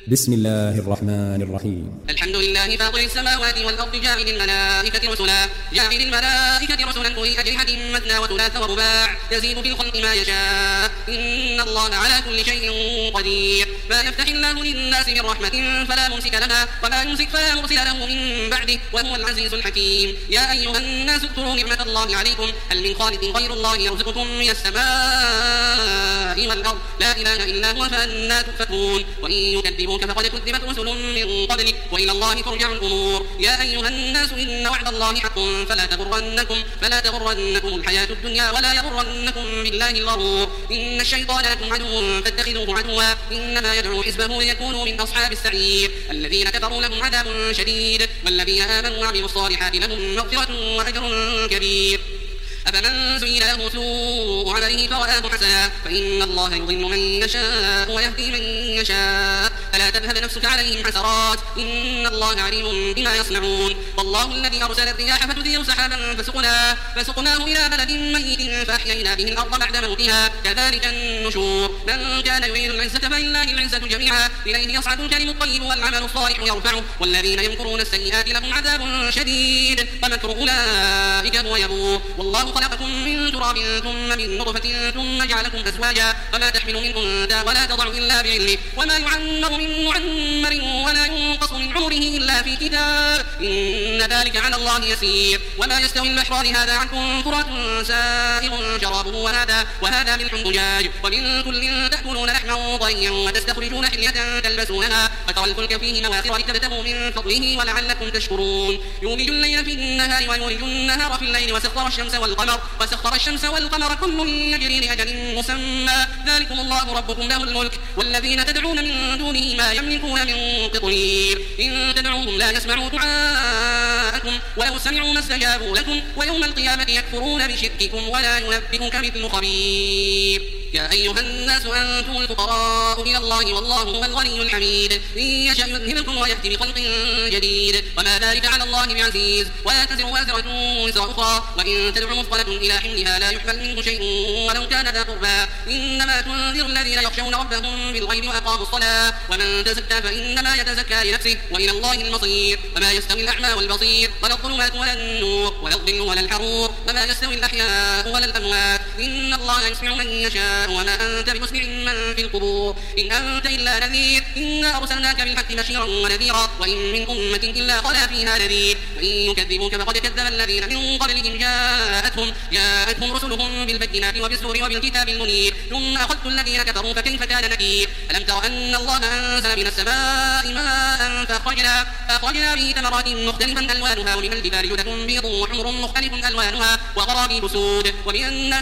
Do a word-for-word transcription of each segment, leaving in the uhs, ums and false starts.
بسم الله الرحمن الرحيم. الحمد لله فاطر السماوات والأرض جاعل الملائكة رسلا جاعل الملائكة رسلا أولي أجنحة مثنى وثلاث ورباع يزيد في الخلق ما يشاء إن الله على كل شيء قدير. ما يفتح الله للناس من رحمة فلا ممسك لها وما يمسك فلا مرسل له من بعده وهو العزيز الحكيم. يا أيها الناس اذكروا نعمة الله عليكم هل من خالق غير الله يرزقكم من السماء والأرض لا إله إلا هو فأنى تؤفكون. وإن يكذبوك فقد كذبت رسل من قبلك وإلى الله ترجع الأمور. يا أيها الناس إن وعد الله حق فلا تغرنكم فلا تغرنكم الحياة الدنيا ولا يغرنكم بالله الغرور. إن الشيطان لكم عدو فاتخذوه عدوا إنما يدعو حزبه ليكونوا من أصحاب السعير. الذين كفروا لهم عذاب شديد والذين آمنوا وعملوا الصالحات لهم مغفرة وأجر كبير. أفمن زين له سوء عمله فرآه حسنا فإن الله يضل من يشاء ويهدي من يشاء فلا تذهب نفسك عليهم حسرات إن الله عليم بما يصنعون. والله الذي أرسل الرياح فتثير سحابا فسقناه, فسقناه إلى بلد ميت فأحيينا به الأرض بعد موتها كذلك النشور. من كان يريد العزة فلله العزة جميعا إليه يصعد الكلم الطيب والعمل الصالح يرفعه والذين يمكرون السيئات لهم عذاب شديد ومكر أولئك هو يبور. والله خلقكم من تراب ثم من نطفة ثم جعلكم أزواجا وما تحمل من أنثى ولا تضع إلا بعلمه وما يعمر من معمر ولا ينقص من عمره إلا في كتاب إن ذلك على الله يسير. وما يستوي البحران هذا عذب فرات سائغ شرابه وهذا وهذا ملح أجاج ومن كل تأكلون لحما طريا وتستخرجون حلية تلبسونها وترى الفلك فيه مواخر لتبتغوا من فضله ولعلكم تشكرون. يولج الليل في النهار ويولج النهار في الليل وسخر الشمس والقمر وسخر الشمس والقمر كل يجري لأجل مسمى ذلكم الله ربكم له الملك والذين تدعون من دونه ما يملكون من قطمير. إن تدعوهم لا يسمعوا دعاءكم ولو سمعوا ما استجابوا لكم ويوم القيامة يكفرون بشرككم ولا ينبئك مثل خبير. يا أيها الناس أنتم الفقراء إلى الله والله هو الغني الحميد. إن يشأ يذهبكم ويأتي بخلق جديد وما ذلك على الله بعزيز. ولا تزر وازرة وزر أخرى وإن تدع مثقلة إلى حملها لا يحمل منه شيء ولو كان ذا قربى إنما تنذر الذين يخشون ربهم بالغيب وأقاموا الصلاة ومن تزكى فإنما يتزكى لنفسه وإلى الله المصير. وما يستوي الأعمى والبصير ولا الظلمات ولا النور ولا الظل ولا الحرور وما يستوي الأحياء ولا الأموات إن الله يسمع من يشاء وما أنت بمسمع من في القبور إن أنت إلا نذير إنا أرسلناك بالحق بشيرا ونذيرا وإن من أمة إلا خلا فيها نذير. وإن يكذبوك فقد كذب الذين من قبلهم جاءتهم جاءتهم رسلهم بالبينات وبالزبر وبالكتاب المنير ثم أخذت الذين كفروا فكيف كان نكير. ألم تر أن الله أنزل من السماء ماء فأخرجنا, فأخرجنا به ثمرات مختلفا ألوانها ومن الجبال جدد بيض وحمر مختلف ألوانها وغرابيب سود ومن الناس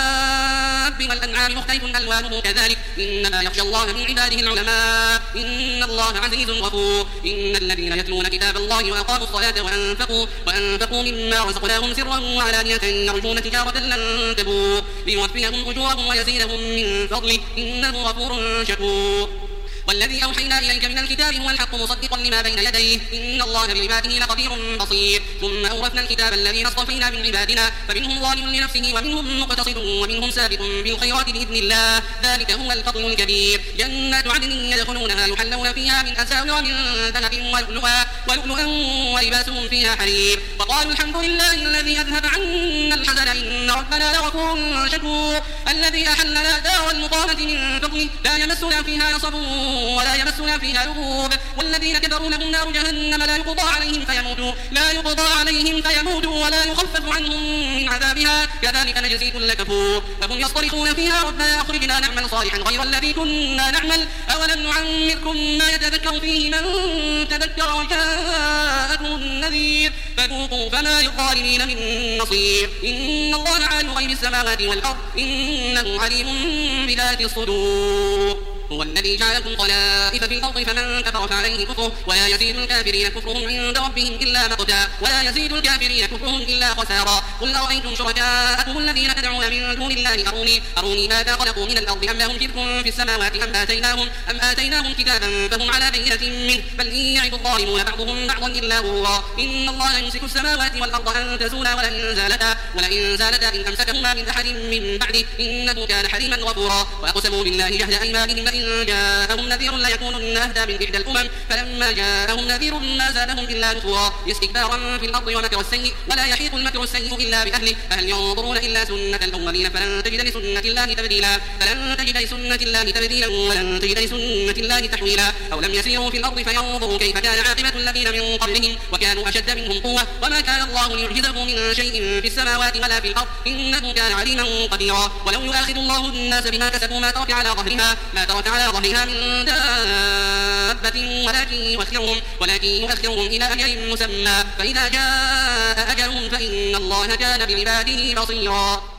والدواب والأنعام مختلف ألوانه كذلك إنما يخشى الله من عباده العلماء إن الله عزيز غفور. إن الذين يتلون كتاب الله وأقاموا الصلاة وأنفقوا, وأنفقوا مما رزقناهم سرا وعلانية يرجون تجارة لن تبور ليوفيهم أجورهم ويزيدهم من فضله إنه غفور شكور. والذي أوحينا إليك من الكتاب هو الحق مصدقا لما بين يديه إن الله بعباده لخبير بصير. ثم أورثنا الكتاب الذين اصطفينا من عبادنا فمنهم ظالم لنفسه ومنهم مقتصد ومنهم سابق بالخيرات بإذن الله ذلك هو الفضل الكبير. جنات عدن يدخلونها يحلون فيها من أساور من ذهب ولؤلؤا ولؤلؤا ولباسهم فيها حرير وقالوا الحمد لله الذي أذهب عنا الحزن إن ربنا لغفور شكور. الذي أحلنا دار المقامة من فضله لا يمسنا فيها نصب ولا يمسنا فيها لغوب. والذين كفروا لهم نار جهنم لا يقضى عليهم فيموتوا لا يقضى عليهم فيموتوا ولا يخفف عنهم من عذابها كذلك نجزي كل كفور. فهم يصطرخون فيها ربنا أخرجنا نعمل صالحا غير الذي كنا نعمل أولم نعمركم ما يتذكر فيه من تذكر وجاءكم النذير فذوقوا فما للظالمين من نصير. إن الله عالم غيب السماوات والأرض إنه عليم بذات الصدور. هو الذي جعلكم خلائف في الأرض فمن كفر فعليه كفره ولا يزيد الكافرين كفرهم عند ربهم إلا مقتا ولا يزيد الكافرين كفرهم إلا خسارا. قل أرأيتم شركاءكم الذين تدعون من دون الله أروني أروني ماذا خلقوا من الأرض أم لهم شرك في السماوات أم آتيناهم أم آتيناهم كتابا فهم على بينة منه بل إن يعد الظالمون بعضهم بعضا إلا غرورا. إن الله يمسك السماوات والأرض أن تزولا ولئن زالتا ولئن زالتا إن أمسكهما من أحد من بعده إنه كان حليما غفورا وأقسموا بالله جهد أيمانهم لئن جاءهم نذير ليكونن أهدى من إحدى الأمم فلما جاءهم نذير ما زادهم إلا نفورا استكبارا في الأرض ومكر السيء ولا يحيق المكر السيء إلا بأهله فهل ينظرون إلا سنة الأولين فلن تجد لسنة الله تبديلا فلن تجد لسنة الله تبديلا ولن تجد لسنة الله تحويلا أو لم يسيروا في الأرض فينظروا كيف كان عاقبة الذين من قبلهم وكانوا أشد منهم قوة وما كان الله ليعجزه من شيء في السماوات ولا في الأرض إنه كان عليما قديرا ولو يؤاخذ الله الناس بما كسبوا ما ترك على ظهرها ما ترك على ظهرها من دابة ولكن يؤخرهم ولكن يؤخرهم إلى أجل مسمى فإذا جاء أجلهم فإن الله كان بعباده بصيرا.